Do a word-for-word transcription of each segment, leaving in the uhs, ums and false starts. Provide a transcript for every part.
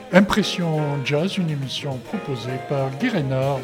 Impression Jazz, une émission proposée par Guy Reynard.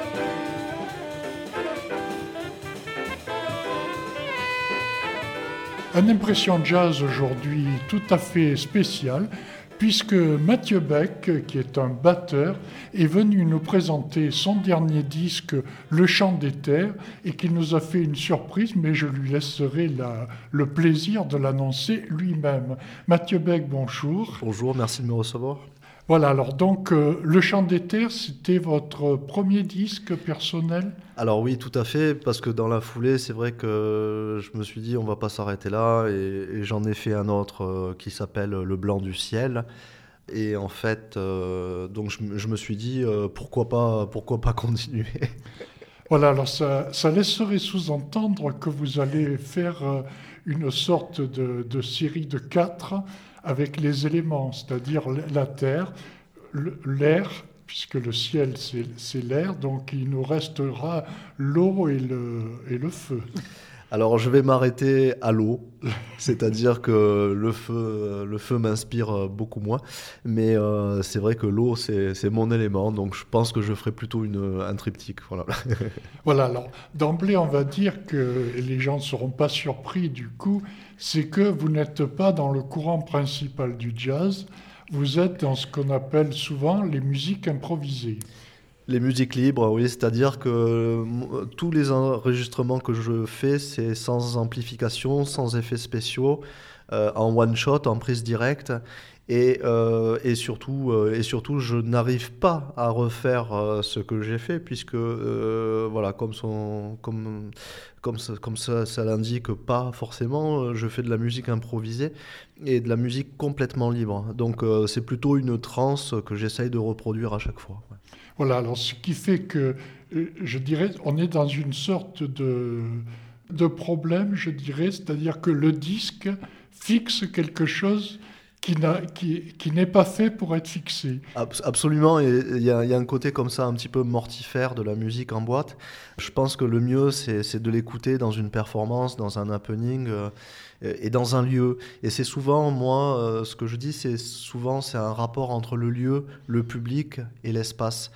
Une Impression Jazz aujourd'hui tout à fait spéciale, puisque Mathieu Beck, qui est un batteur, est venu nous présenter son dernier disque, Le Chant des Terres, et qu'il nous a fait une surprise, mais je lui laisserai la, le plaisir de l'annoncer lui-même. Mathieu Beck, bonjour. Bonjour, merci de me recevoir. Voilà, alors donc, euh, Le Chant des Terres, c'était votre premier disque personnel ? Alors oui, tout à fait, parce que dans la foulée, c'est vrai que je me suis dit, on va pas s'arrêter là, et, et j'en ai fait un autre euh, qui s'appelle Le Blanc du Ciel. Et en fait, euh, donc je, je me suis dit, euh, pourquoi pas, pourquoi pas continuer. Voilà, alors ça, ça laisserait sous-entendre que vous allez faire euh, une sorte de, de série de quatre avec les éléments, c'est-à-dire la terre, le- l'air, puisque le ciel c'est, c'est l'air, donc il nous restera l'eau et le, et le feu. Alors je vais m'arrêter à l'eau, c'est-à-dire que le feu, le feu m'inspire beaucoup moins, mais euh, c'est vrai que l'eau c'est, c'est mon élément, donc je pense que je ferai plutôt une, un triptyque. Voilà. Voilà, alors d'emblée on va dire que et les gens ne seront pas surpris du coup, c'est que vous n'êtes pas dans le courant principal du jazz, vous êtes dans ce qu'on appelle souvent les musiques improvisées. Les musiques libres, oui, c'est-à-dire que euh, tous les enregistrements que je fais, c'est sans amplification, sans effets spéciaux, euh, en one shot, en prise directe, et, euh, et surtout, euh, et surtout, je n'arrive pas à refaire euh, ce que j'ai fait, puisque, euh, voilà, comme son, comme, comme ça, comme ça, ça l'indique pas forcément, euh, je fais de la musique improvisée et de la musique complètement libre. Donc, euh, c'est plutôt une trance que j'essaye de reproduire à chaque fois. Ouais. Voilà, alors ce qui fait que, euh, je dirais, on est dans une sorte de, de problème, je dirais, c'est-à-dire que le disque fixe quelque chose qui, n'a, qui, qui n'est pas fait pour être fixé. Abs- Absolument, et il y a, il y a un côté comme ça un petit peu mortifère de la musique en boîte. Je pense que le mieux, c'est, c'est de l'écouter dans une performance, dans un happening euh, et dans un lieu. Et c'est souvent, moi, euh, ce que je dis, c'est souvent c'est un rapport entre le lieu, le public et l'espace.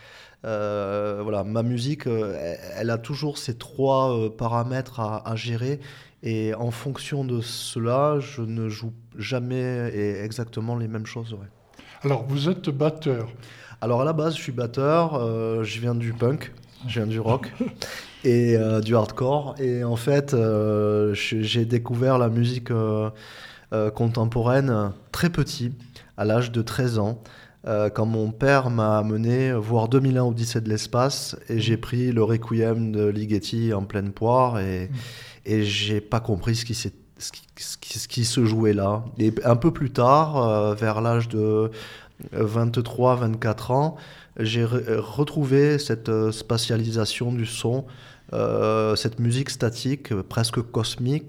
Euh, voilà, ma musique, euh, elle, elle a toujours ces trois euh, paramètres à, à gérer. Et en fonction de cela, je ne joue jamais et exactement les mêmes choses. Ouais. Alors, vous êtes batteur. Alors à la base, je suis batteur, euh, je viens du punk, je viens du rock et euh, du hardcore. Et en fait, euh, je- j'ai découvert la musique euh, euh, contemporaine très petit, à l'âge de treize ans, euh, quand mon père m'a amené voir deux mille un Odyssée de l'espace et j'ai pris le Requiem de Ligeti en pleine poire et, et j'ai pas compris ce qui s'est ce qui, ce qui- ce qui se jouait là. Et un peu plus tard, euh, vers l'âge de vingt-trois vingt-quatre ans, j'ai re- retrouvé cette euh, spatialisation du son, euh, cette musique statique, euh, presque cosmique,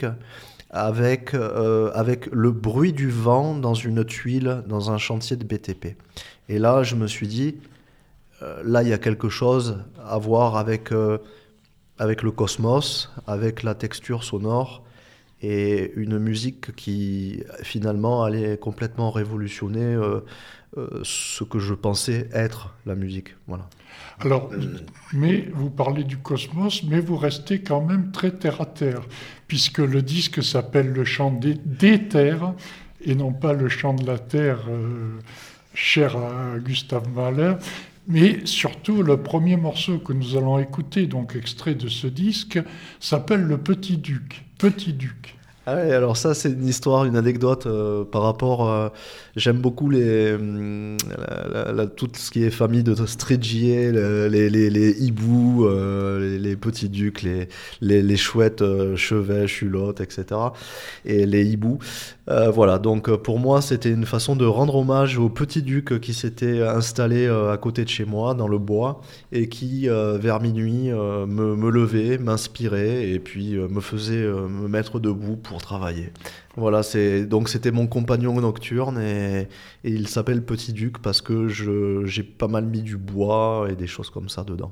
avec, euh, avec le bruit du vent dans une tuile, dans un chantier de B T P. Et là, je me suis dit, euh, là, il y a quelque chose à voir avec, euh, avec le cosmos, avec la texture sonore, et une musique qui finalement allait complètement révolutionner euh, euh, ce que je pensais être la musique. Voilà. Alors, mais vous parlez du cosmos, mais vous restez quand même très terre à terre, puisque le disque s'appelle Le Chant des, des Terres, et non pas Le Chant de la Terre, euh, cher à Gustave Mahler. Mais surtout, le premier morceau que nous allons écouter, donc extrait de ce disque, s'appelle Le Petit Duc. Petit Duc. Ah ouais, alors ça c'est une histoire, une anecdote euh, par rapport. euh, j'aime beaucoup les, hum, la- la- la- tout ce qui est famille de Strigier, le- les, les, les hiboux, euh, les, les petits ducs, les, les, les chouettes euh, chevets, chulottes, et cetera. Et les hiboux. Euh, voilà, donc euh, pour moi c'était une façon de rendre hommage au petit duc qui s'était installé euh, à côté de chez moi dans le bois et qui euh, vers minuit euh, me, me levait, m'inspirait et puis euh, me faisait euh, me mettre debout pour travailler. Voilà, c'est donc c'était mon compagnon nocturne et, et il s'appelle Petit Duc parce que je j'ai pas mal mis du bois et des choses comme ça dedans.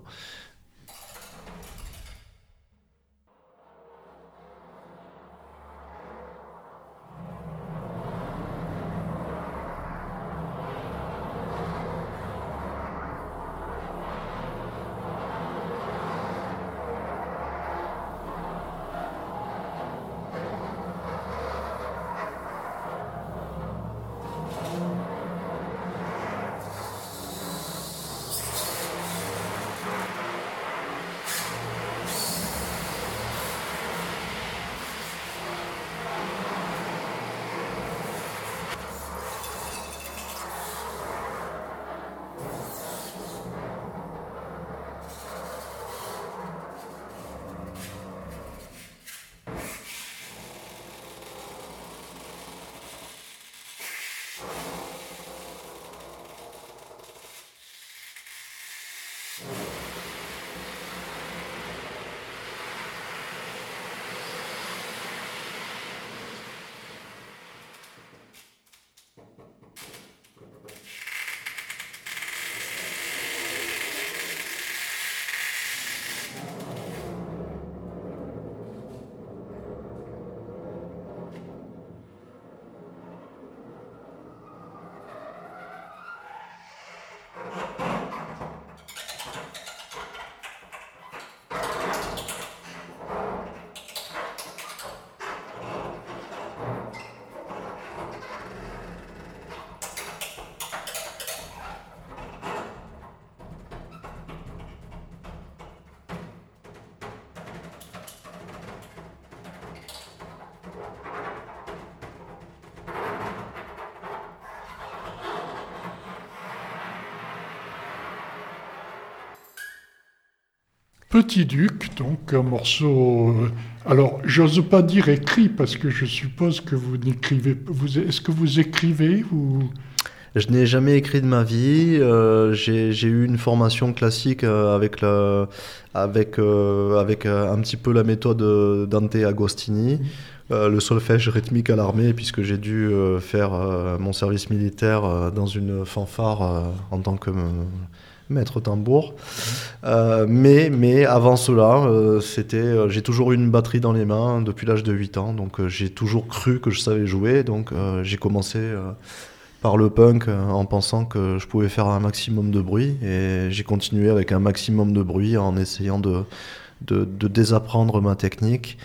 Petit Duc, donc un morceau... Euh, alors, j'ose pas dire écrit, parce que je suppose que vous n'écrivez... Vous, est-ce que vous écrivez ou... Je n'ai jamais écrit de ma vie. Euh, j'ai, j'ai eu une formation classique euh, avec, la, avec, euh, avec euh, un petit peu la méthode Dante Agostini, euh, le solfège rythmique à l'armée, puisque j'ai dû euh, faire euh, mon service militaire euh, dans une fanfare euh, en tant que euh, maître tambour. Euh, mais, mais avant cela, euh, c'était, euh, j'ai toujours eu une batterie dans les mains depuis l'âge de huit ans, donc euh, j'ai toujours cru que je savais jouer, donc euh, j'ai commencé... Euh, par le punk en pensant que je pouvais faire un maximum de bruit, et j'ai continué avec un maximum de bruit en essayant de, de, de désapprendre ma technique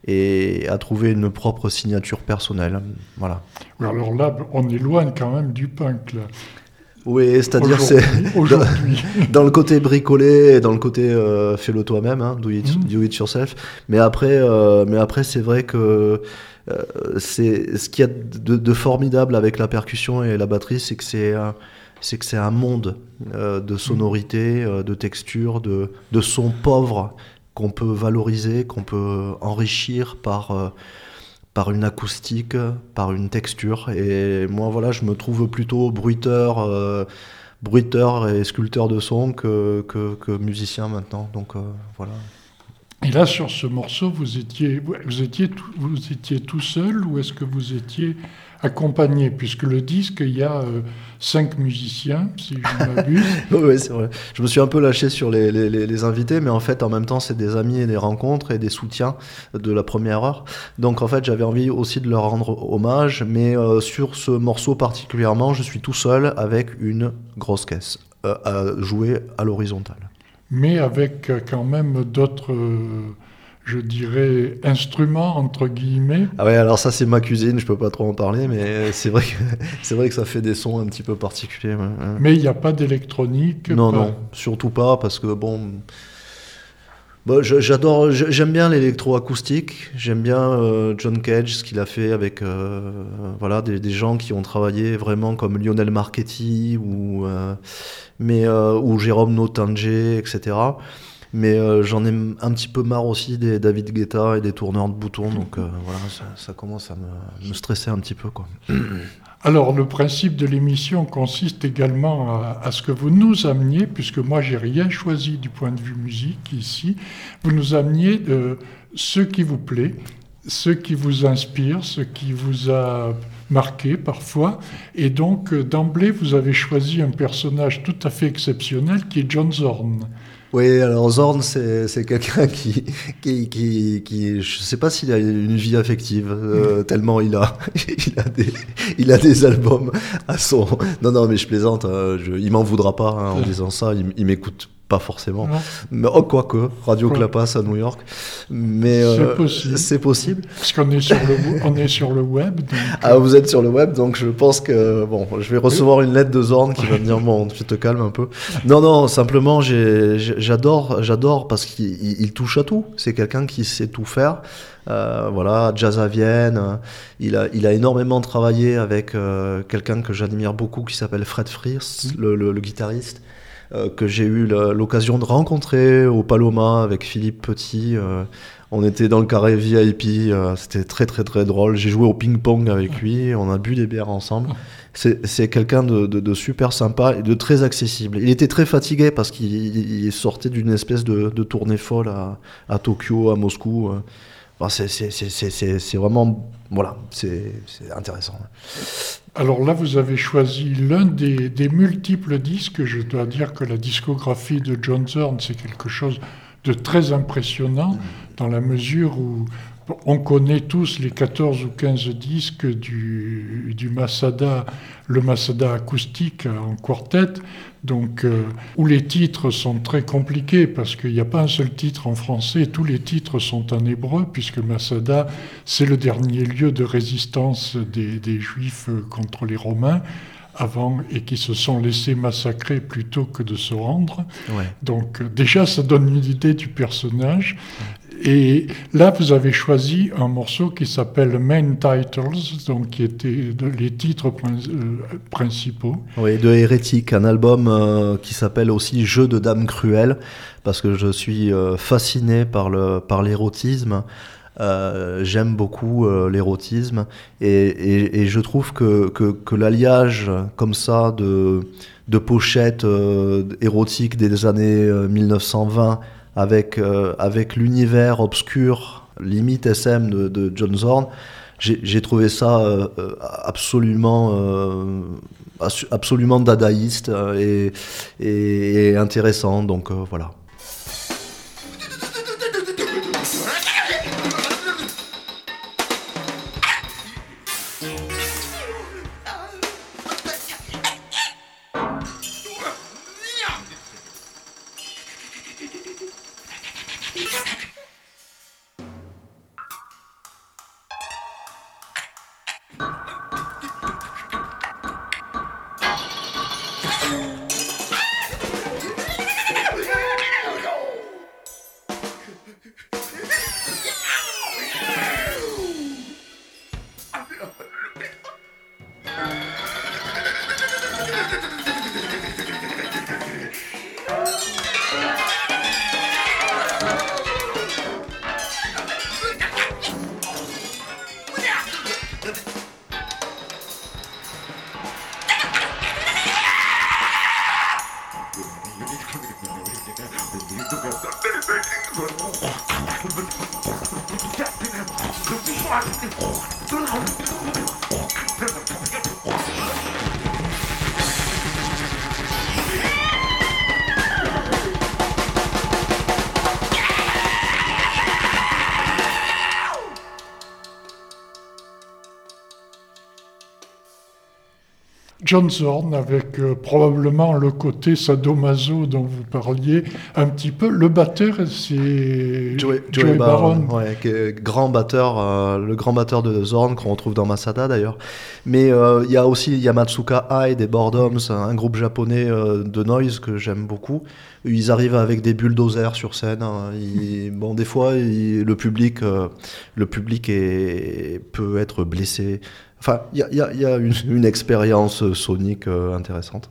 et à trouver une propre signature personnelle. Voilà. Oui, alors là, on éloigne quand même du punk, là. Oui, c'est-à-dire c'est aujourd'hui. Dans, dans le côté bricolé, dans le côté euh, fais-le toi-même, hein, do it, mmh. do it yourself. Mais après, euh, mais après, c'est vrai que euh, c'est ce qu'il y a de, de formidable avec la percussion et la batterie, c'est que c'est euh, c'est que c'est un monde euh, de sonorité, euh, de texture, de de sons pauvres qu'on peut valoriser, qu'on peut enrichir par euh, par une acoustique, par une texture. Et moi, voilà, je me trouve plutôt bruiteur, euh, bruiteur et sculpteur de son que, que, que musicien maintenant. Donc, euh, voilà. Et là, sur ce morceau, vous étiez, vous étiez, tout, vous étiez tout seul ou est-ce que vous étiez accompagné? Puisque le disque, il y a euh, cinq musiciens, si je ne m'abuse. Oui, c'est vrai. Je me suis un peu lâché sur les, les, les invités, mais en fait, en même temps, c'est des amis et des rencontres et des soutiens de la première heure. Donc, en fait, j'avais envie aussi de leur rendre hommage, mais euh, sur ce morceau particulièrement, je suis tout seul avec une grosse caisse euh, à jouer à l'horizontale. Mais avec quand même d'autres, euh, je dirais, instruments, entre guillemets. Ah ouais, alors ça, c'est ma cuisine, je peux pas trop en parler, mais c'est vrai que, c'est vrai que ça fait des sons un petit peu particuliers. Ouais. Mais il n'y a pas d'électronique? Non, pas... non, surtout pas, parce que bon... Bon, j'adore, j'aime bien l'électroacoustique, j'aime bien euh, John Cage, ce qu'il a fait avec euh, voilà, des, des gens qui ont travaillé vraiment comme Lionel Marchetti ou, euh, mais, euh, ou Jérôme Nottinger, et cetera. Mais euh, j'en ai un petit peu marre aussi des David Guetta et des tourneurs de boutons, donc euh, voilà, ça, ça commence à me, me stresser un petit peu, quoi. Alors, le principe de l'émission consiste également à, à ce que vous nous ameniez, puisque moi, j'ai rien choisi du point de vue musique ici, vous nous ameniez de ce qui vous plaît, ce qui vous inspire, ce qui vous a marqué parfois. Et donc, d'emblée, vous avez choisi un personnage tout à fait exceptionnel qui est John Zorn. Oui, alors Zorn, c'est, c'est quelqu'un qui, qui, qui, qui, je sais pas s'il a une vie affective, euh, tellement il a, il a des, il a des albums à son, non, non, mais je plaisante, hein, je, il m'en voudra pas, hein, en disant ça, il, il m'écoute pas forcément, non. Mais oh, quoique, Radio ouais. Clapas à New York, mais c'est, euh, possible. c'est possible. Parce qu'on est sur le, on est sur le web. Donc... Ah, vous êtes sur le web, donc je pense que bon, je vais recevoir une lettre de Zorn qui va me dire bon, tu te calmes un peu. Non, non, simplement, j'ai, j'adore, j'adore parce qu'il il, il touche à tout. C'est quelqu'un qui sait tout faire. Euh, voilà, jazz à Vienne. Il a, il a énormément travaillé avec euh, quelqu'un que j'admire beaucoup qui s'appelle Fred Frierst, mmh. le, le, le guitariste. Euh, que j'ai eu la, l'occasion de rencontrer au Paloma avec Philippe Petit. Euh, on était dans le carré V I P, euh, c'était très très très drôle. J'ai joué au ping-pong avec lui, on a bu des bières ensemble. C'est, c'est quelqu'un de, de, de super sympa et de très accessible. Il était très fatigué parce qu'il il sortait d'une espèce de, de tournée folle à, à Tokyo, à Moscou. Enfin, c'est, c'est, c'est, c'est, c'est, c'est vraiment... Voilà, c'est, c'est intéressant. Alors là, vous avez choisi l'un des, des multiples disques. Je dois dire que la discographie de John Zorn, c'est quelque chose de très impressionnant, dans la mesure où on connaît tous les quatorze ou quinze disques du, du Masada, le Masada acoustique en quartet, donc, euh, où les titres sont très compliqués, parce qu'il n'y a pas un seul titre en français, tous les titres sont en hébreu, puisque Masada, c'est le dernier lieu de résistance des, des Juifs contre les Romains, avant, et qui se sont laissés massacrer plutôt que de se rendre. Ouais. Donc déjà, ça donne une idée du personnage. Et là, vous avez choisi un morceau qui s'appelle Main Titles, donc qui était de, les titres prin- euh, principaux. Oui, de Hérétique, un album euh, qui s'appelle aussi Jeu de dames cruelles, parce que je suis euh, fasciné par le par l'érotisme. Euh, j'aime beaucoup euh, l'érotisme et, et, et je trouve que, que, que l'alliage comme ça de, de pochettes euh, érotiques des années euh, mille neuf cent vingt avec, euh, avec l'univers obscur, limite S M de, de John Zorn, j'ai, j'ai trouvé ça euh, absolument, euh, absolument dadaïste et, et, et intéressant, donc euh, voilà. John Zorn, avec euh, probablement le côté sadomaso dont vous parliez un petit peu. Le batteur, c'est Joey, Joey, Joey Baron, Baron. ouais, qui est grand batteur, euh, le grand batteur de Zorn qu'on retrouve dans Masada d'ailleurs. Mais il euh, y a aussi Yamatsuka Eye des Boredoms, un groupe japonais euh, de noise que j'aime beaucoup. Ils arrivent avec des bulldozers sur scène. Hein. Ils, bon, des fois, ils, le public, euh, le public est, peut être blessé. Enfin, il y a, y a, y a une, une expérience sonique euh, intéressante.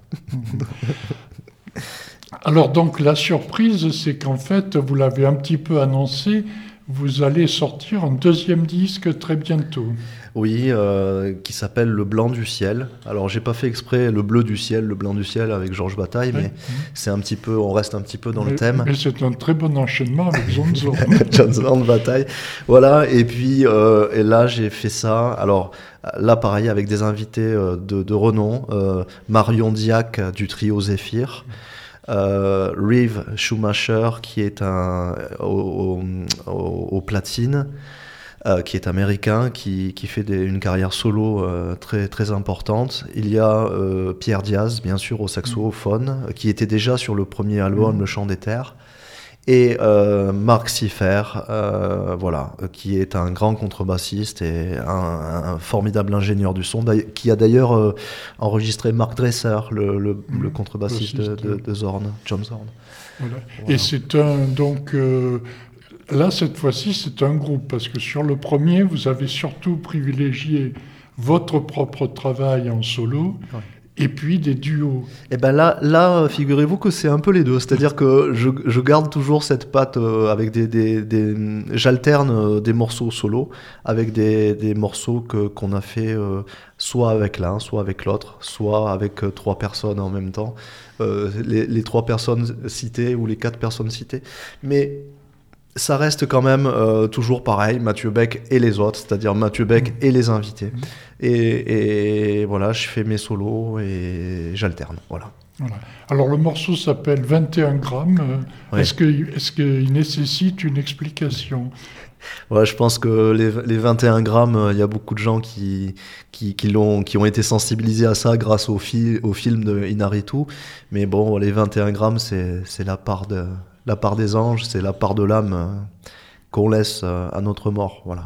Alors donc la surprise, c'est qu'en fait, vous l'avez un petit peu annoncé, vous allez sortir un deuxième disque très bientôt. Oui, euh, qui s'appelle Le Blanc du Ciel. Alors j'ai pas fait exprès le bleu du ciel, le blanc du ciel avec Georges Bataille, mais mmh. c'est un petit peu, on reste un petit peu dans mais, le thème. Mais c'est un très bon enchaînement avec John Zorn. John Zorn Bataille. Voilà, et puis euh, et là j'ai fait ça. Alors là pareil avec des invités euh, de, de renom, euh, Marion Diac du trio Zéphyr. Euh, Reeve Schumacher qui est un au, au, au platine, euh, qui est américain, qui, qui fait des, une carrière solo euh, très très importante. Il y a euh, Pierre Diaz bien sûr au saxophone, mmh. qui était déjà sur le premier album mmh. Le Chant des Terres. Et euh, Marc Siffer, euh, voilà, qui est un grand contrebassiste et un, un formidable ingénieur du son, qui a d'ailleurs euh, enregistré Mark Dresser, le, le, mmh, le contrebassiste de, de, de Zorn, John Zorn. Voilà. Voilà. Et c'est un, donc, euh, là, cette fois-ci, c'est un groupe, parce que sur le premier, vous avez surtout privilégié votre propre travail en solo, ouais. Et puis des duos. Et ben là, là, figurez-vous que c'est un peu les deux. C'est-à-dire que je, je garde toujours cette patte euh, avec des, des, des j'alterne euh, des morceaux solo avec des, des morceaux que qu'on a fait euh, soit avec l'un, soit avec l'autre, soit avec euh, trois personnes en même temps. Euh, les, les trois personnes citées ou les quatre personnes citées. Mais ça reste quand même euh, toujours pareil, Mathieu Beck et les autres, c'est-à-dire Mathieu Beck mmh. et les invités. Mmh. Et, et voilà, je fais mes solos et j'alterne. Voilà. Voilà. Alors le morceau s'appelle vingt et un grammes. Oui. Est-ce que, est-ce qu'il nécessite une explication ? Ouais, je pense que les, les vingt et un grammes, il y a beaucoup de gens qui, qui, qui, l'ont, qui ont été sensibilisés à ça grâce au, fi, au film de Inaritu. Mais bon, les vingt et un grammes, c'est, c'est la part de... La part des anges, c'est la part de l'âme euh, qu'on laisse euh, à notre mort, voilà.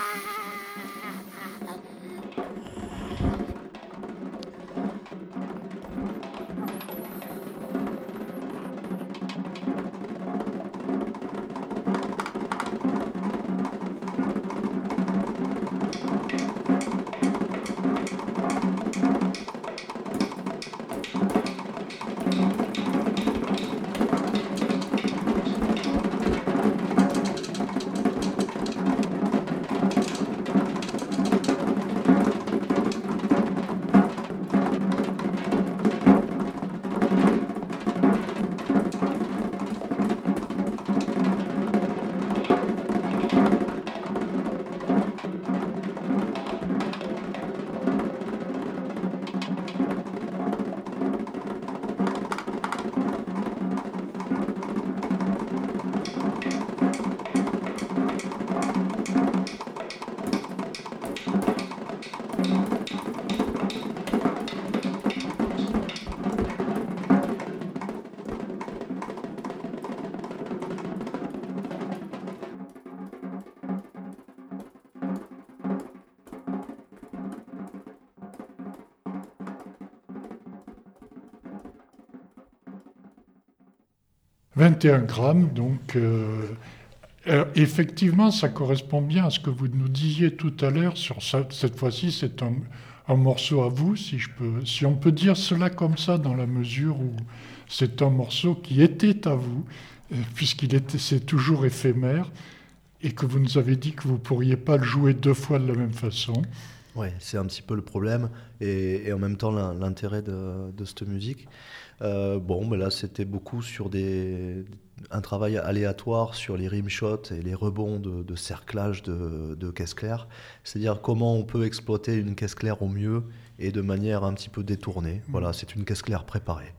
vingt et un grammes, donc euh, euh, effectivement, ça correspond bien à ce que vous nous disiez tout à l'heure. Sur ça, cette fois-ci, c'est un, un morceau à vous, si je peux, si on peut dire cela comme ça, dans la mesure où c'est un morceau qui était à vous, euh, puisqu'il était, c'est toujours éphémère, et que vous nous avez dit que vous ne pourriez pas le jouer deux fois de la même façon. Oui, c'est un petit peu le problème et, et en même temps l'intérêt de, de cette musique. Euh, bon, mais là c'était beaucoup sur des, un travail aléatoire sur les rimshots et les rebonds de, de cerclage de, de caisse claire. C'est-à-dire comment on peut exploiter une caisse claire au mieux et de manière un petit peu détournée. Voilà, c'est une caisse claire préparée.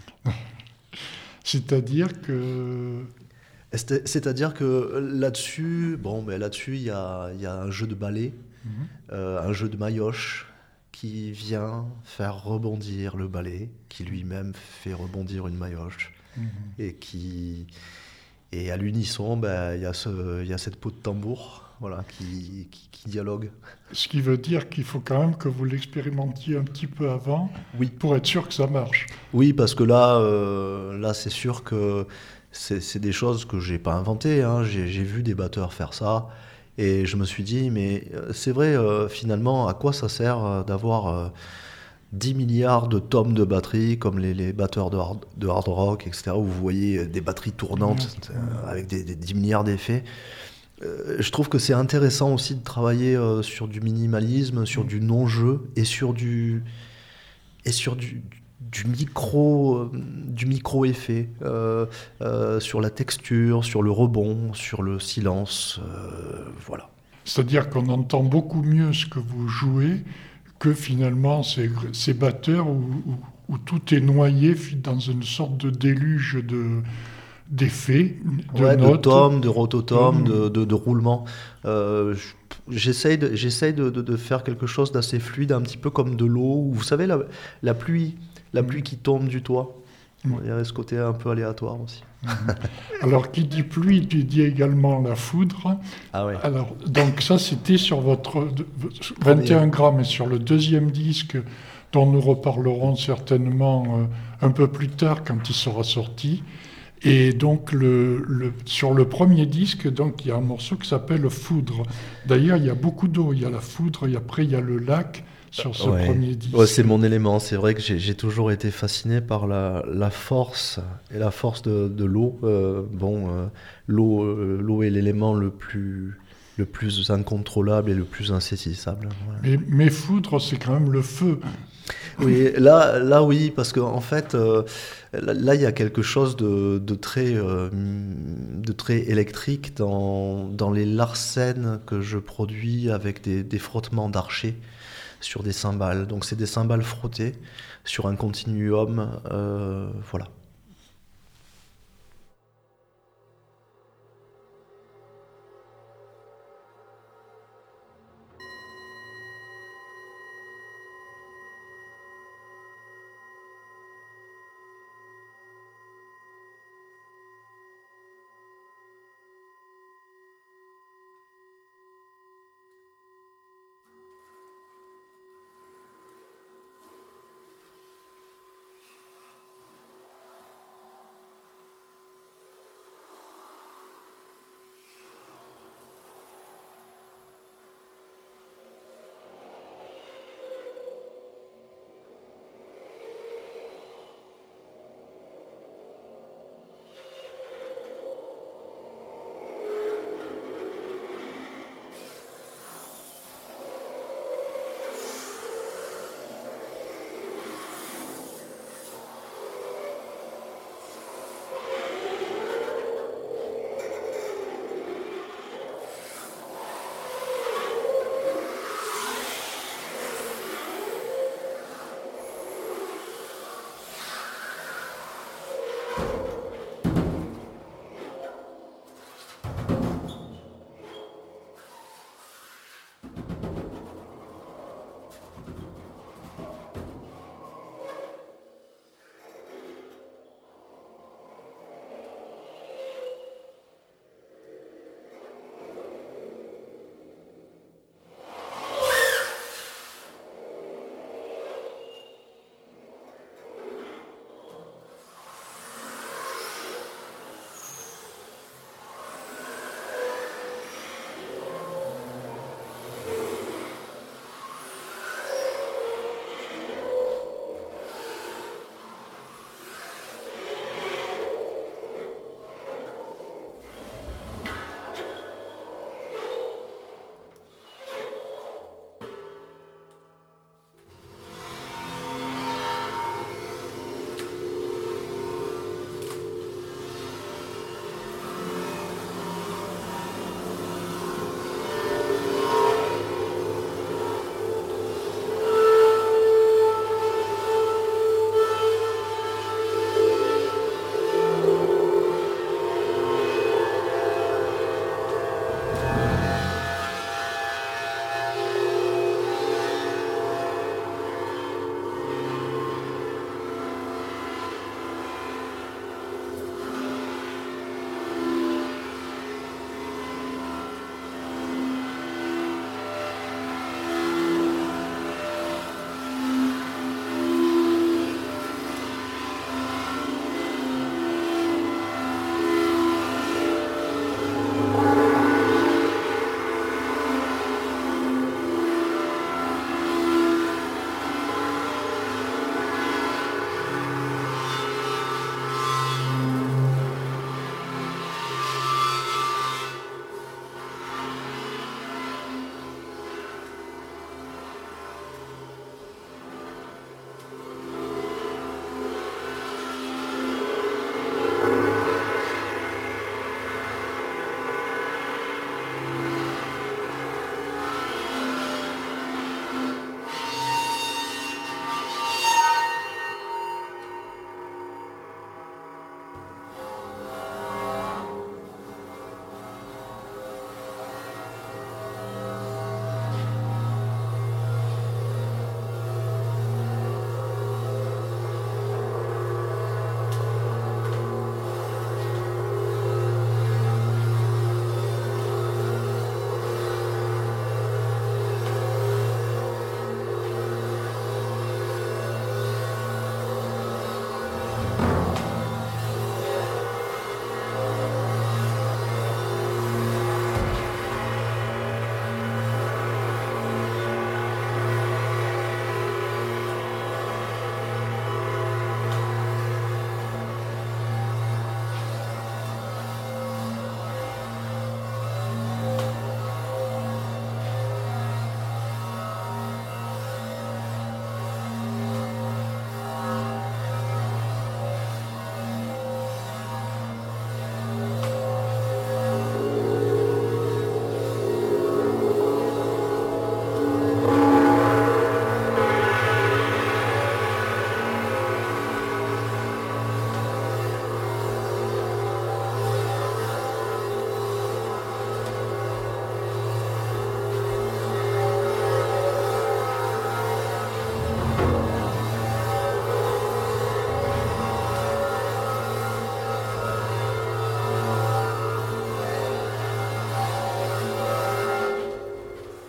C'est-à-dire que... C'est-à-dire que là-dessus, bon, mais là-dessus il y a, y a un jeu de ballet. Mmh. Euh, un jeu de maillotche qui vient faire rebondir le ballet, qui lui-même fait rebondir une maillotche, mmh. et qui et à l'unisson, ben, il y a ce, il y a cette peau de tambour, voilà, qui, qui, qui dialogue. Ce qui veut dire qu'il faut quand même que vous l'expérimentiez un petit peu avant, oui. pour être sûr que ça marche. Oui, parce que là, euh, là, c'est sûr que c'est, c'est des choses que j'ai pas inventées. Hein. J'ai, j'ai vu des batteurs faire ça. Et je me suis dit, mais c'est vrai, euh, finalement, à quoi ça sert euh, d'avoir euh, dix milliards de tomes de batterie, comme les, les batteurs de hard, de hard rock, et cetera, où vous voyez des batteries tournantes euh, avec des, des dix milliards d'effets. Euh, je trouve que c'est intéressant aussi de travailler euh, sur du minimalisme, sur du non-jeu et sur du, et sur du, du micro, euh, du micro-effet, euh, euh, sur la texture, sur le rebond, sur le silence, euh, voilà. C'est-à-dire qu'on entend beaucoup mieux ce que vous jouez que finalement ces, ces batteurs où, où, où tout est noyé dans une sorte de déluge de, d'effets, de ouais, notes. De tomes, de rototomes, de, de, de roulements. Euh, j'essaye de, j'essaye de, de, de faire quelque chose d'assez fluide, un petit peu comme de l'eau. Vous savez, la, la pluie, la pluie qui tombe du toit. Mmh. Il y a ce côté un peu aléatoire aussi. Mmh. Alors, qui dit pluie, tu dis également la foudre. Ah ouais. Alors, donc ça, c'était sur votre vingt et un grammes et sur le deuxième disque, dont nous reparlerons certainement euh, un peu plus tard quand il sera sorti. Et donc, le, le, sur le premier disque, donc, il y a un morceau qui s'appelle Foudre. D'ailleurs, il y a beaucoup d'eau. Il y a la foudre, et après, il y a le lac sur ce ouais. premier disque. Ouais, c'est mon élément. C'est vrai que j'ai, j'ai toujours été fasciné par la, la force et la force de, de l'eau. Euh, bon, euh, l'eau, euh, l'eau est l'élément le plus, le plus incontrôlable et le plus insaisissable. Ouais. Mais, mais foudre, c'est quand même le feu. Oui, là, là oui, parce qu'en en fait, euh, là, il y a quelque chose de, de, très, euh, de très électrique dans, dans les larcènes que je produis avec des, des frottements d'archets sur des cymbales. Donc c'est des cymbales frottées sur un continuum, euh, voilà.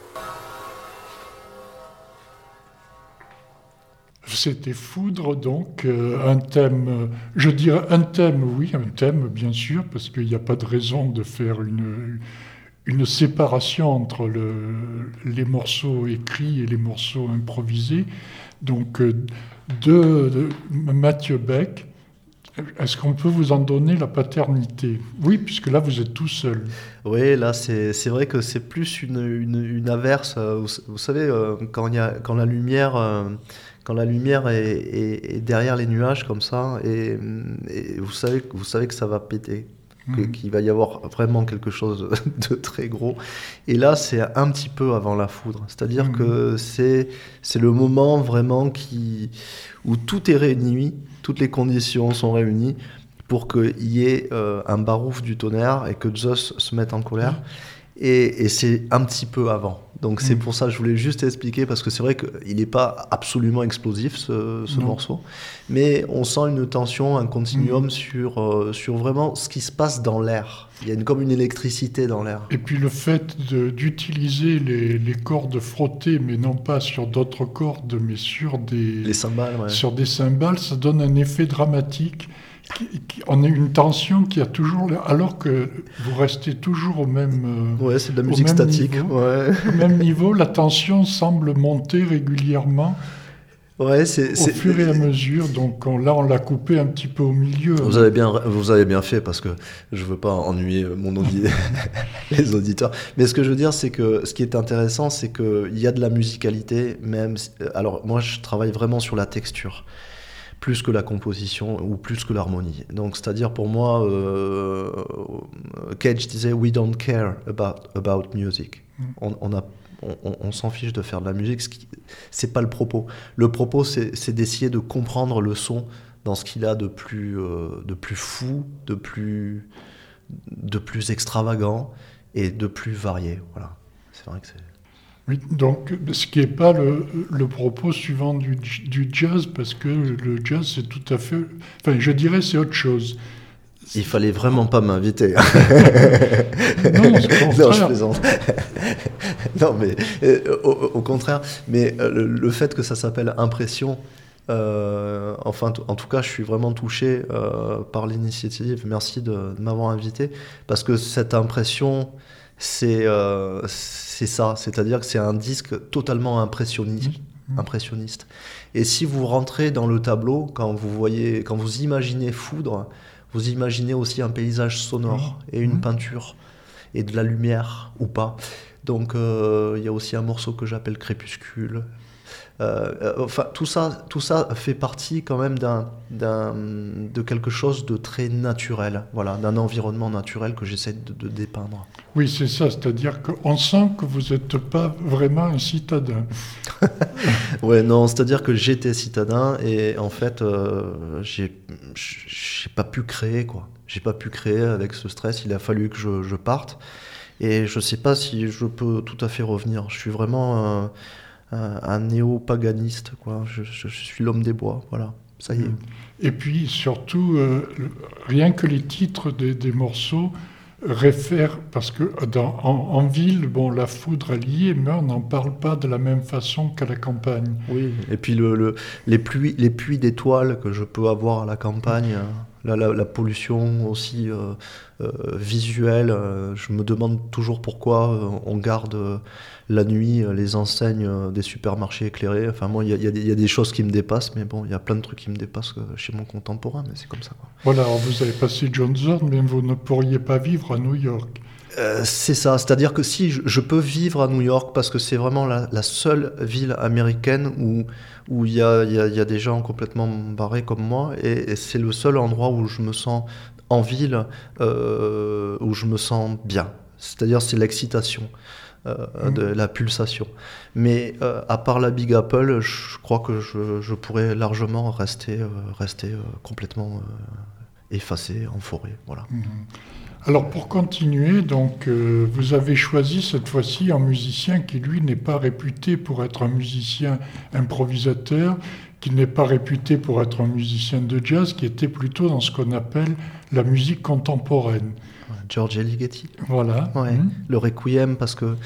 C'était Foudre, donc, euh, un thème, euh, je dirais un thème, oui, un thème, bien sûr, parce qu'il n'y a pas de raison de faire une, une séparation entre le, les morceaux écrits et les morceaux improvisés. Donc, euh, de, de Mathieu Beck, est-ce qu'on peut vous en donner la paternité? Oui, puisque là, vous êtes tout seul. Oui, là, c'est, c'est vrai que c'est plus une, une, une averse. Vous, vous savez, euh, quand, il y a, quand la lumière... Euh, Quand la lumière est, est, est derrière les nuages comme ça, et, et vous, savez, vous savez que ça va péter, que, mmh. qu'il va y avoir vraiment quelque chose de très gros. Et là, c'est un petit peu avant la foudre. C'est-à-dire mmh. que c'est, c'est le moment vraiment qui, où tout est réuni, toutes les conditions sont réunies pour qu'il y ait euh, un barouf du tonnerre et que Zeus se mette en colère. Mmh. Et, et c'est un petit peu avant. Donc c'est mmh. pour ça que je voulais juste expliquer, parce que c'est vrai qu'il n'est pas absolument explosif ce, ce morceau, mais on sent une tension, un continuum mmh. sur, euh, sur vraiment ce qui se passe dans l'air. Il y a une, comme une électricité dans l'air. Et puis le fait de, d'utiliser les, les cordes frottées, mais non pas sur d'autres cordes, mais sur des, les cymbales, ouais. sur des cymbales, ça donne un effet dramatique. On a une tension qui a toujours, alors que vous restez toujours au même. Ouais, c'est de la musique statique. Niveau, ouais. Au même niveau, la tension semble monter régulièrement. Ouais, c'est, au c'est... fur et à mesure. Donc on, là, on l'a coupé un petit peu au milieu. Vous avez bien, vous avez bien fait, parce que je veux pas ennuyer mon audi... les auditeurs. Mais ce que je veux dire, c'est que ce qui est intéressant, c'est que il y a de la musicalité, même. Alors moi, je travaille vraiment sur la texture, plus que la composition ou plus que l'harmonie. Donc, c'est-à-dire pour moi, euh, Cage disait « We don't care about, about music mm. ». On, on, a, on, on s'en fiche de faire de la musique, ce qui, c'est pas le propos. Le propos, c'est, c'est d'essayer de comprendre le son dans ce qu'il a de plus, euh, de plus fou, de plus, de plus extravagant et de plus varié. Voilà. C'est vrai que c'est... Oui, donc ce qui n'est pas le, le propos suivant du, du jazz, parce que le jazz c'est tout à fait... Enfin, je dirais c'est autre chose. Il fallait vraiment pas m'inviter. Non, c'est au non, je plaisante. Non, mais euh, au, au contraire. Mais euh, le, le fait que ça s'appelle impression, euh, enfin, t- en tout cas, je suis vraiment touché euh, par l'initiative. Merci de, de m'avoir invité, parce que cette impression, c'est, euh, c'est ça. C'est-à-dire que c'est un disque totalement impressionniste. Mmh. impressionniste. Et si vous rentrez dans le tableau, quand vous voyez, quand vous imaginez Foudre, vous imaginez aussi un paysage sonore mmh. et une mmh. peinture et de la lumière ou pas. Donc il euh, y a aussi un morceau que j'appelle Crépuscule. Euh, euh, enfin, tout ça, tout ça fait partie quand même d'un, d'un, de quelque chose de très naturel, voilà, d'un environnement naturel que j'essaie de, de dépeindre. Oui, c'est ça, c'est-à-dire qu'on sent que vous n'êtes pas vraiment un citadin. Ouais, non, c'est-à-dire que j'étais citadin et en fait, euh, j'ai, j'ai pas pu créer, quoi. J'ai pas pu créer avec ce stress, il a fallu que je, je parte. Et je sais pas si je peux tout à fait revenir. Je suis vraiment... Euh, un, un néo-paganiste, quoi. Je, je, je suis l'homme des bois, voilà, ça y est. Et puis surtout, euh, rien que les titres des, des morceaux réfèrent, parce que dans, en, en ville, bon, la foudre est liée, mais on n'en parle pas de la même façon qu'à la campagne. Oui, et puis le, le, les, pluies, les pluies d'étoiles que je peux avoir à la campagne, la, la, la pollution aussi euh, euh, visuelle, euh, je me demande toujours pourquoi euh, on garde euh, la nuit euh, les enseignes euh, des supermarchés éclairés. Enfin, moi, il y, y, y a des choses qui me dépassent, mais bon, il y a plein de trucs qui me dépassent euh, chez mon contemporain, mais c'est comme ça, quoi. Voilà, alors vous avez passé John Zorn, mais vous ne pourriez pas vivre à New York. Euh, c'est ça, c'est-à-dire que si je, je peux vivre à New York, parce que c'est vraiment la, la seule ville américaine où où il y a, y, a, y a des gens complètement barrés comme moi, et, et c'est le seul endroit où je me sens en ville, euh, où je me sens bien. C'est-à-dire c'est l'excitation, euh, mmh. de la pulsation. Mais euh, à part la Big Apple, je crois que je, je pourrais largement rester, euh, rester euh, complètement euh, effacé en forêt. Voilà. Mmh. Alors pour continuer, donc euh, vous avez choisi cette fois-ci un musicien qui lui n'est pas réputé pour être un musicien improvisateur, qui n'est pas réputé pour être un musicien de jazz, qui était plutôt dans ce qu'on appelle la musique contemporaine. George Ligeti. Voilà. Ouais. Mmh. Le Requiem, parce que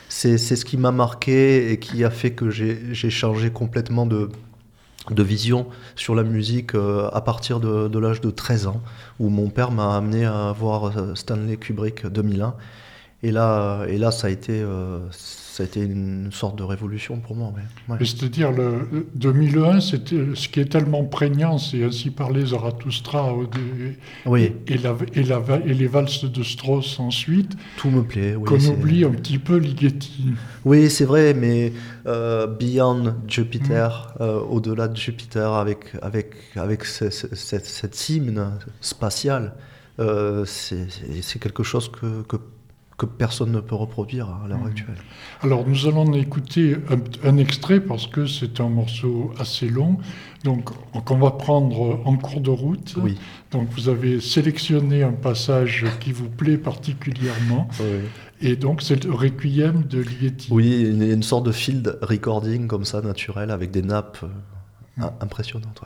c'est, c'est ce qui m'a marqué et qui a fait que j'ai, j'ai changé complètement de, de vision sur la musique euh, à partir de, de l'âge de treize ans, où mon père m'a amené à voir Stanley Kubrick deux mille un. Et là, et là ça, a été, euh, ça a été une sorte de révolution pour moi. Ouais. Ouais. C'est-à-dire, le deux mille un, c'était, ce qui est tellement prégnant, c'est Ainsi parlait Zarathustra et, oui. et, la, et, la, et les valses de Strauss ensuite. Tout me plaît. Oui, qu'on c'est... oublie un petit peu Ligeti. Oui, c'est vrai, mais euh, Beyond Jupiter, mmh. euh, au-delà de Jupiter, avec, avec, avec ce, ce, cette, cette hymne spatiale, euh, c'est, c'est, c'est quelque chose que... que que personne ne peut reproduire à l'heure mmh. actuelle. Alors nous allons écouter un, un extrait parce que c'est un morceau assez long, donc qu'on va prendre en cours de route. Oui. Donc vous avez sélectionné un passage qui vous plaît particulièrement, oui. et donc c'est le Requiem de Ligeti. Oui, une, une sorte de field recording comme ça, naturel, avec des nappes mmh. impressionnantes. Ouais.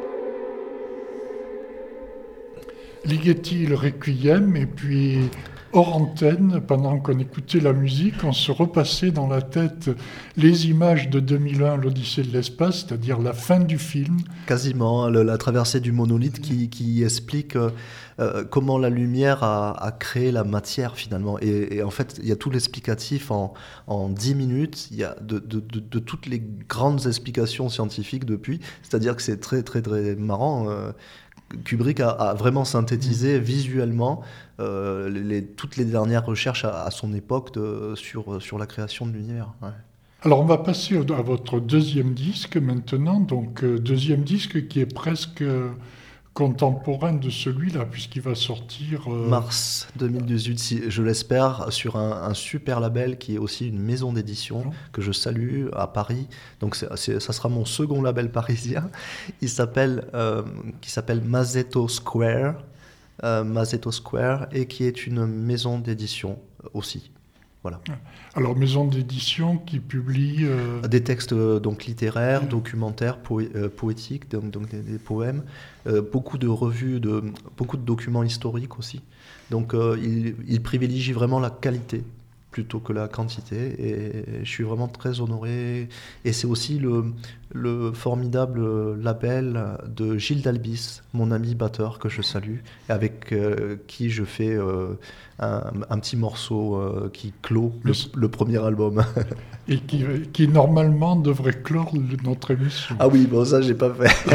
Ligeti le Requiem, et puis hors antenne, pendant qu'on écoutait la musique, on se repassait dans la tête les images de deux mille un, l'Odyssée de l'espace, c'est-à-dire la fin du film. Quasiment, le, la traversée du monolithe qui, qui explique euh, euh, comment la lumière a, a créé la matière finalement. Et, et en fait, il y a tout l'explicatif en, en dix minutes. Il y a de, de, de, de toutes les grandes explications scientifiques depuis. C'est-à-dire que c'est très, très, très marrant. Euh, Kubrick a, a vraiment synthétisé mmh. visuellement euh, les, toutes les dernières recherches à, à son époque de, sur, sur la création de l'univers. Ouais. Alors on va passer à votre deuxième disque maintenant, donc euh, deuxième disque qui est presque euh, contemporain de celui-là, puisqu'il va sortir... Euh... Mars deux mille dix-huit, si, je l'espère, sur un, un super label qui est aussi une maison d'édition oh. que je salue à Paris. Donc c'est, c'est, ça sera mon second label parisien. Il s'appelle, euh, qui s'appelle Mazzetto Square, euh, Mazzetto Square, et qui est une maison d'édition aussi. Voilà. Alors, maison d'édition qui publie... Euh... Des textes euh, donc, littéraires, mmh. documentaires, poé- euh, poétiques, donc, donc des, des poèmes, euh, beaucoup de revues, de, beaucoup de documents historiques aussi. Donc, euh, il, il privilégie vraiment la qualité plutôt que la quantité. Et je suis vraiment très honoré. Et c'est aussi le, le formidable label de Gilles Dalbis, mon ami batteur que je salue, avec euh, qui je fais euh, un, un petit morceau euh, qui clôt le, le premier album. Et qui, qui normalement devrait clore notre émission. Ah oui, bon ça j'ai pas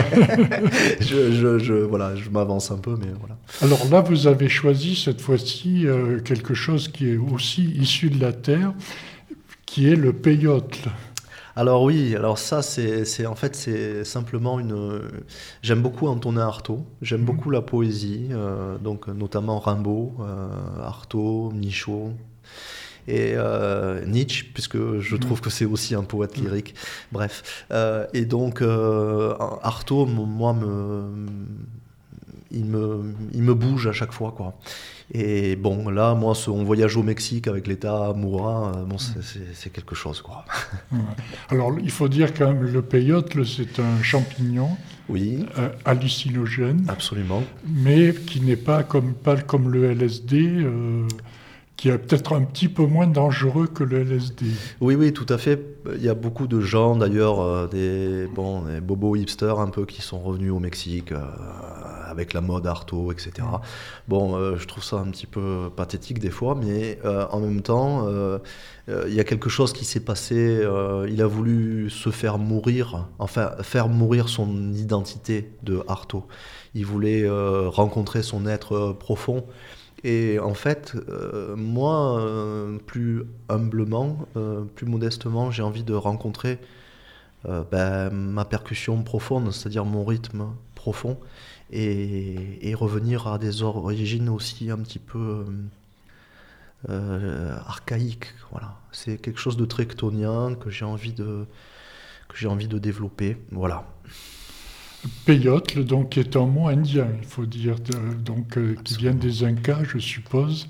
fait. je, je, je, voilà, je m'avance un peu, mais voilà. Alors là, vous avez choisi cette fois-ci euh, quelque chose qui est aussi issu de la terre, qui est le peyote. Alors oui, alors ça c'est, c'est en fait c'est simplement une. J'aime beaucoup Antonin Artaud, j'aime mmh. beaucoup la poésie, euh, donc notamment Rimbaud, euh, Artaud, Michaud. Et euh, Nietzsche, puisque je trouve que c'est aussi un poète lyrique. Bref. Euh, et donc, euh, Artaud, moi, me, il, me, il me bouge à chaque fois, quoi. Et bon, là, moi, ce, on voyage au Mexique avec l'État Moura, euh, bon, c'est, c'est, c'est quelque chose, quoi. Ouais. Alors, il faut dire quand même, le peyote, c'est un champignon oui. euh, hallucinogène. Absolument. Mais qui n'est pas comme, pas comme le L S D... Euh, qui est peut-être un petit peu moins dangereux que le L S D. Oui, oui, tout à fait. Il y a beaucoup de gens, d'ailleurs, euh, des, bon, des bobos hipsters un peu qui sont revenus au Mexique euh, avec la mode Artaud, et cetera. Bon, euh, je trouve ça un petit peu pathétique des fois, mais euh, en même temps, euh, euh, il y a quelque chose qui s'est passé. Euh, il a voulu se faire mourir, enfin, faire mourir son identité de Artaud. Il voulait euh, rencontrer son être profond. Et en fait, euh, moi, euh, plus humblement, euh, plus modestement, j'ai envie de rencontrer euh, ben, ma percussion profonde, c'est-à-dire mon rythme profond, et, et revenir à des origines aussi un petit peu euh, archaïques. Voilà. C'est quelque chose de très chtonien que j'ai envie de, que j'ai envie de développer. Voilà. Peyote, donc, qui est un mot indien, il faut dire, de, donc, euh, qui vient des Incas, je suppose.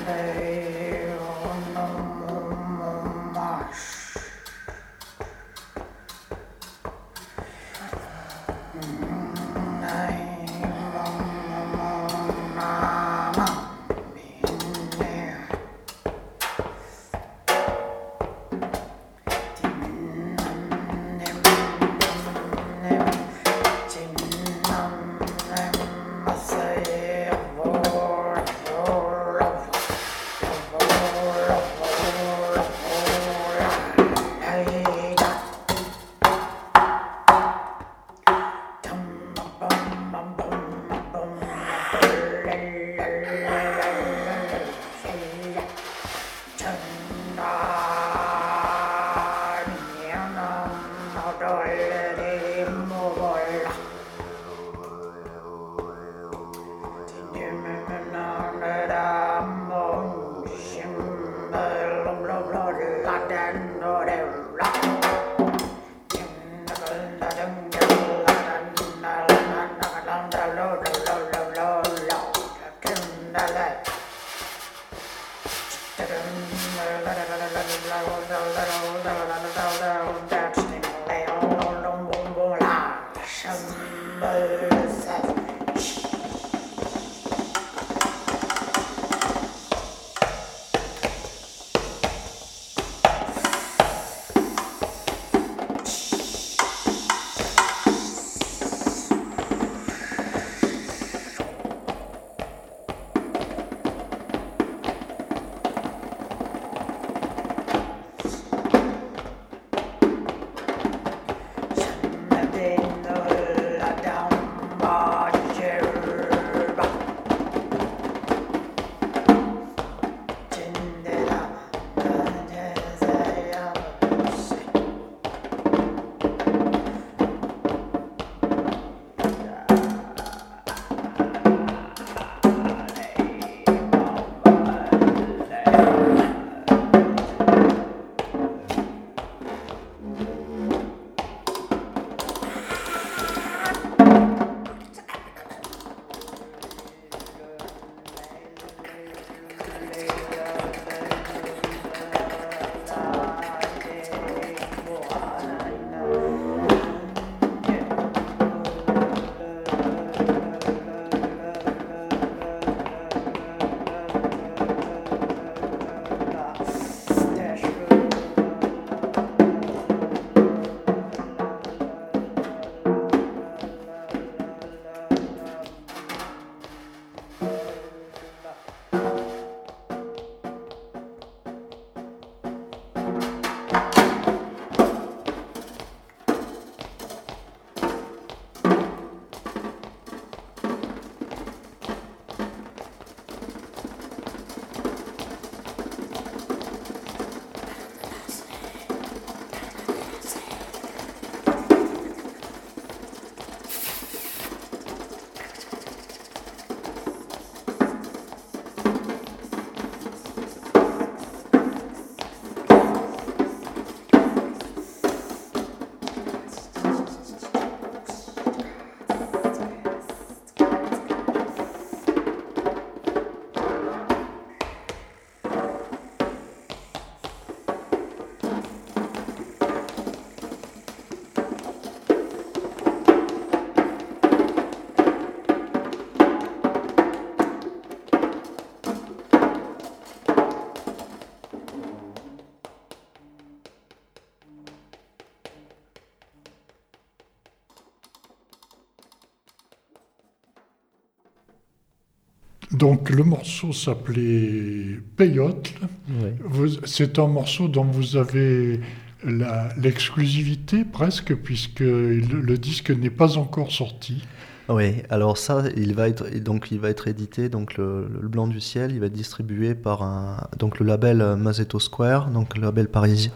Donc le morceau s'appelait Peyote. Oui. C'est un morceau dont vous avez la, l'exclusivité presque, puisque le, le disque n'est pas encore sorti. Oui, alors ça, il va être donc il va être édité, donc le, le Blanc du Ciel, il va être distribué par un donc le label Mazzetto Square, donc le label parisien.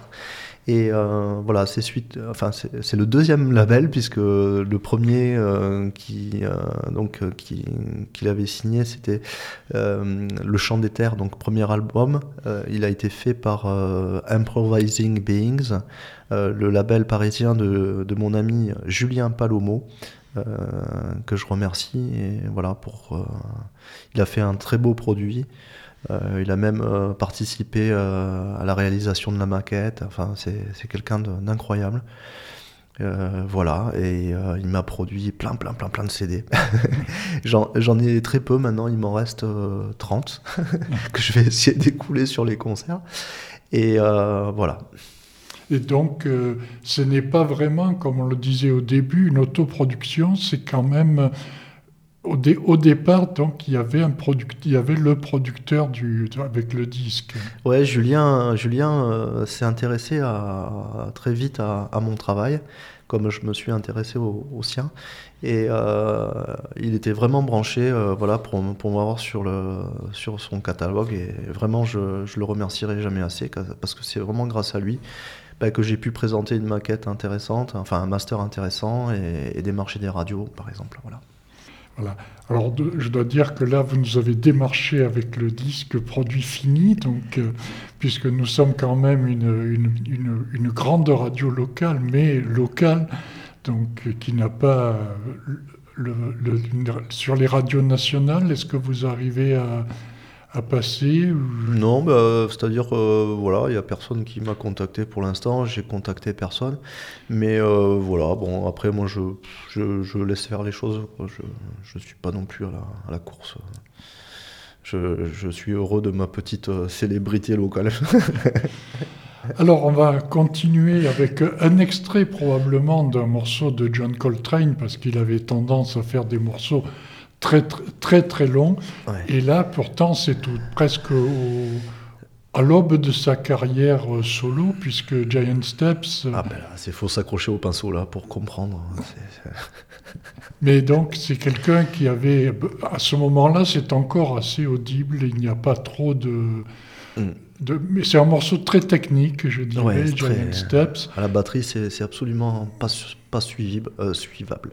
Et euh, voilà, c'est suite, enfin c'est, c'est le deuxième label, puisque le premier euh, qui euh, donc qui qu'il avait signé, c'était euh, Le Chant des Terres, donc premier album. Euh, il a été fait par euh, Improvising Beings, euh, le label parisien de de mon ami Julien Palomo. Euh, que je remercie, et voilà pour euh, il a fait un très beau produit. Euh, il a même euh, participé euh, à la réalisation de la maquette. Enfin, c'est, c'est quelqu'un de, d'incroyable. Euh, voilà, et euh, il m'a produit plein, plein, plein, plein de C D. j'en, j'en ai très peu maintenant, il m'en reste euh, trente que je vais essayer d'écouler sur les concerts. Et euh, voilà. Et donc, euh, ce n'est pas vraiment, comme on le disait au début, une autoproduction, c'est quand même... Au, dé, au départ, donc, il y avait un product, il y avait le producteur du, avec le disque. Ouais, Julien, Julien euh, s'est intéressé à, à, très vite à, à mon travail, comme je me suis intéressé au, au sien. Et euh, il était vraiment branché euh, voilà, pour, pour m'avoir sur, le, sur son catalogue. Et vraiment, je ne le remercierai jamais assez, parce que c'est vraiment grâce à lui bah, que j'ai pu présenter une maquette intéressante, enfin un master intéressant, et, et démarcher des radios, par exemple. Voilà. Voilà. Alors, de, je dois dire que là, vous nous avez démarché avec le disque produit fini, donc, euh, puisque nous sommes quand même une, une, une, une grande radio locale, mais locale, donc euh, qui n'a pas le, le, le, sur les radios nationales. Est-ce que vous arrivez à, à passer ou... Non, bah, c'est-à-dire, euh, voilà, il n'y a personne qui m'a contacté pour l'instant, j'ai contacté personne, mais euh, voilà, bon, après, moi, je, je, je laisse faire les choses, quoi. Je ne suis pas non plus à la, à la course. Je, je suis heureux de ma petite euh, célébrité locale. Alors, on va continuer avec un extrait probablement d'un morceau de John Coltrane, parce qu'il avait tendance à faire des morceaux très très très, très long, ouais. Et là pourtant c'est tout, presque au, à l'aube de sa carrière solo, puisque Giant Steps... Ah ben là, il faut s'accrocher au pinceau là pour comprendre. C'est... Mais donc c'est quelqu'un qui avait, à ce moment-là c'est encore assez audible, il n'y a pas trop de... Mm. de mais c'est un morceau très technique, je dirais, ouais, Giant très... Steps. À la batterie c'est, c'est absolument pas, pas suivable, euh, suivable.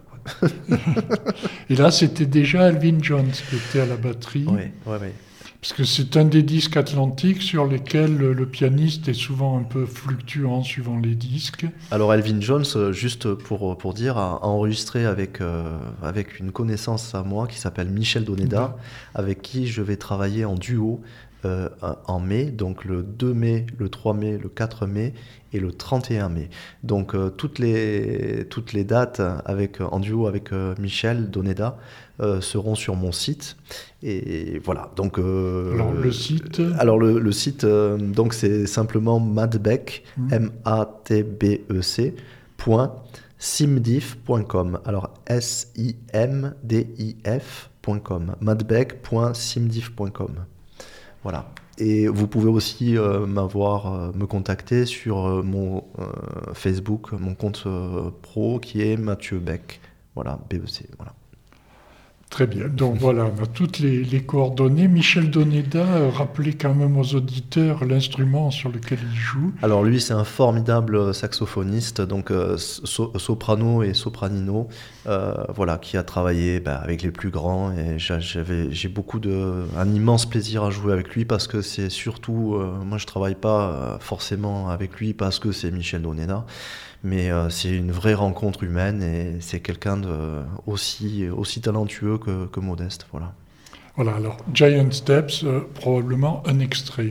Et là, c'était déjà Elvin Jones qui était à la batterie. Oui, oui, oui. Parce que c'est un des disques atlantiques sur lesquels le, le pianiste est souvent un peu fluctuant suivant les disques. Alors Elvin Jones, juste pour, pour dire, a enregistré avec, euh, avec une connaissance à moi qui s'appelle Michel Doneda, mmh. avec qui je vais travailler en duo euh, en mai, donc le deux mai, le trois mai, le quatre mai et le trente et un mai. Donc euh, toutes, les, toutes les dates avec, en duo avec euh, Michel Doneda euh, seront sur mon site. Et voilà. Donc, euh, alors le site Alors le, le site, euh, donc c'est simplement madbec, mmh. M A T B E C, point simdiff point com. Alors S I M D I F point com. madbec point simdiff point com. Voilà. Et vous pouvez aussi euh, m'avoir, euh, me contacter sur euh, mon euh, Facebook, mon compte euh, pro qui est Mathieu Beck. Voilà, B E C. Voilà. Très bien. Donc voilà, on a toutes les, les coordonnées. Michel Doneda, euh, rappelez quand même aux auditeurs l'instrument sur lequel il joue. Alors lui, c'est un formidable saxophoniste, donc euh, so, soprano et sopranino, euh, voilà, qui a travaillé bah, avec les plus grands. Et j'avais, j'ai beaucoup de, un immense plaisir à jouer avec lui parce que c'est surtout, euh, moi je travaille pas forcément avec lui parce que c'est Michel Doneda. Mais euh, c'est une vraie rencontre humaine et c'est quelqu'un de aussi, aussi talentueux que, que modeste. Voilà. Voilà, alors Giant Steps, euh, probablement un extrait.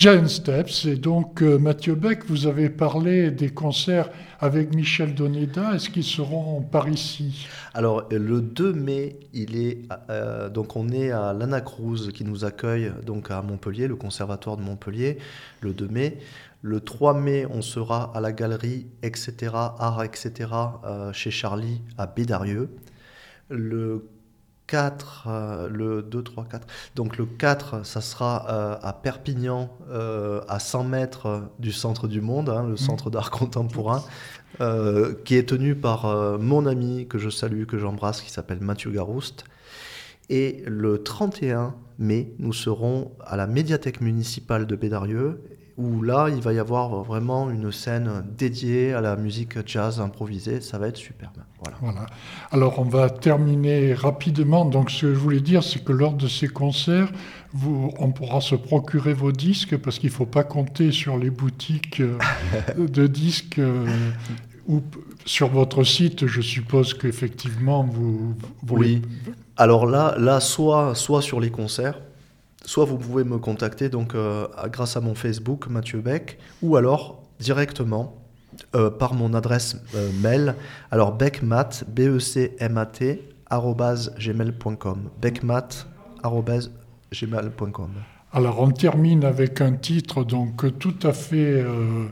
Giant Steps. Et donc, euh, Mathieu Beck, vous avez parlé des concerts avec Michel Doneda. Est-ce qu'ils seront par ici? Alors, le deux mai, il est, euh, donc on est à l'Anna Cruz qui nous accueille donc à Montpellier, le Conservatoire de Montpellier, le deux mai. Le trois mai, on sera à la galerie, et cetera, Art, et cetera, euh, chez Charlie à Bédarieux. Le quatre, euh, le deux, trois, quatre. Donc le quatre, ça sera euh, à Perpignan, euh, à cent mètres du Centre du Monde, hein, le Centre d'art contemporain, euh, qui est tenu par euh, mon ami que je salue, que j'embrasse, qui s'appelle Mathieu Garouste. Et le trente et un mai, nous serons à la médiathèque municipale de Bédarieux, où là, il va y avoir vraiment une scène dédiée à la musique jazz improvisée. Ça va être superbe. Voilà. Voilà. Alors, on va terminer rapidement. Donc, ce que je voulais dire, c'est que lors de ces concerts, vous, on pourra se procurer vos disques, parce qu'il ne faut pas compter sur les boutiques euh, de disques euh, ou sur votre site. Je suppose qu'effectivement, vous... vous oui. Les... Alors là, là soit, soit sur les concerts, soit vous pouvez me contacter donc, euh, grâce à mon Facebook, Mathieu Beck, ou alors directement euh, par mon adresse euh, mail. Alors beckmat, B E C M A T, arobase gmail point com. beckmat, arobase gmail point com. Alors on termine avec un titre donc tout à fait, euh,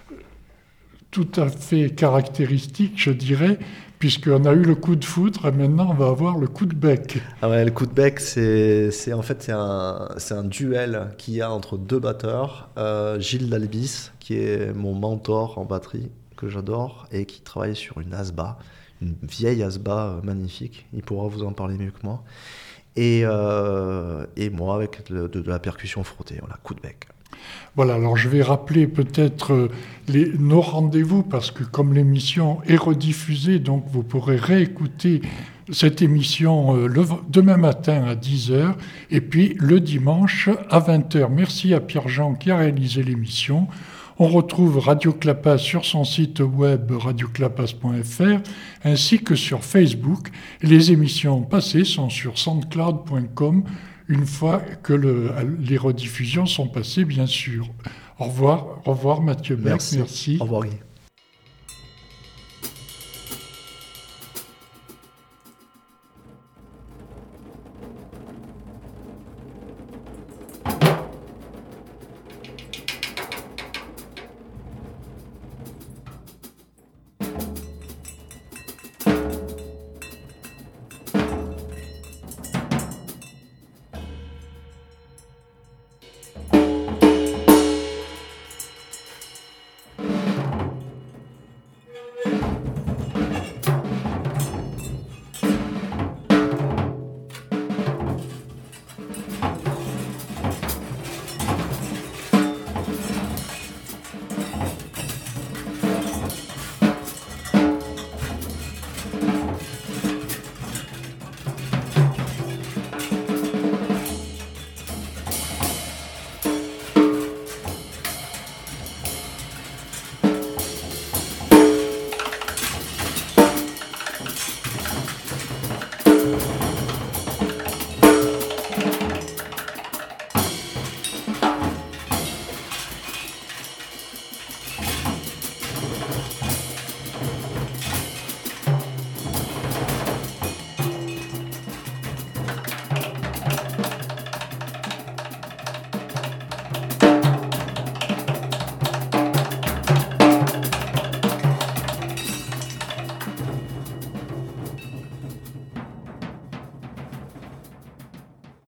tout à fait caractéristique, je dirais, puisqu'on a eu le coup de foudre et maintenant on va avoir le coup de bec. Ah ouais, le coup de bec, c'est, c'est en fait c'est un, c'est un duel qu'il y a entre deux batteurs. Euh, Gilles Dalbis, qui est mon mentor en batterie, que j'adore, et qui travaille sur une Asba, une vieille Asba magnifique. Il pourra vous en parler mieux que moi. Et, euh, et moi avec de, de, de la percussion frottée, voilà, coup de bec. Voilà, alors je vais rappeler peut-être les, nos rendez-vous, parce que comme l'émission est rediffusée, donc vous pourrez réécouter cette émission euh, le, demain matin à dix heures, et puis le dimanche à vingt heures. Merci à Pierre-Jean qui a réalisé l'émission. On retrouve Radio Clapas sur son site web radio clapas point f r, ainsi que sur Facebook. Les émissions passées sont sur soundcloud point com, une fois que le, les rediffusions sont passées, bien sûr. Au revoir, au revoir Mathieu Beck, merci. merci. Au revoir Guy.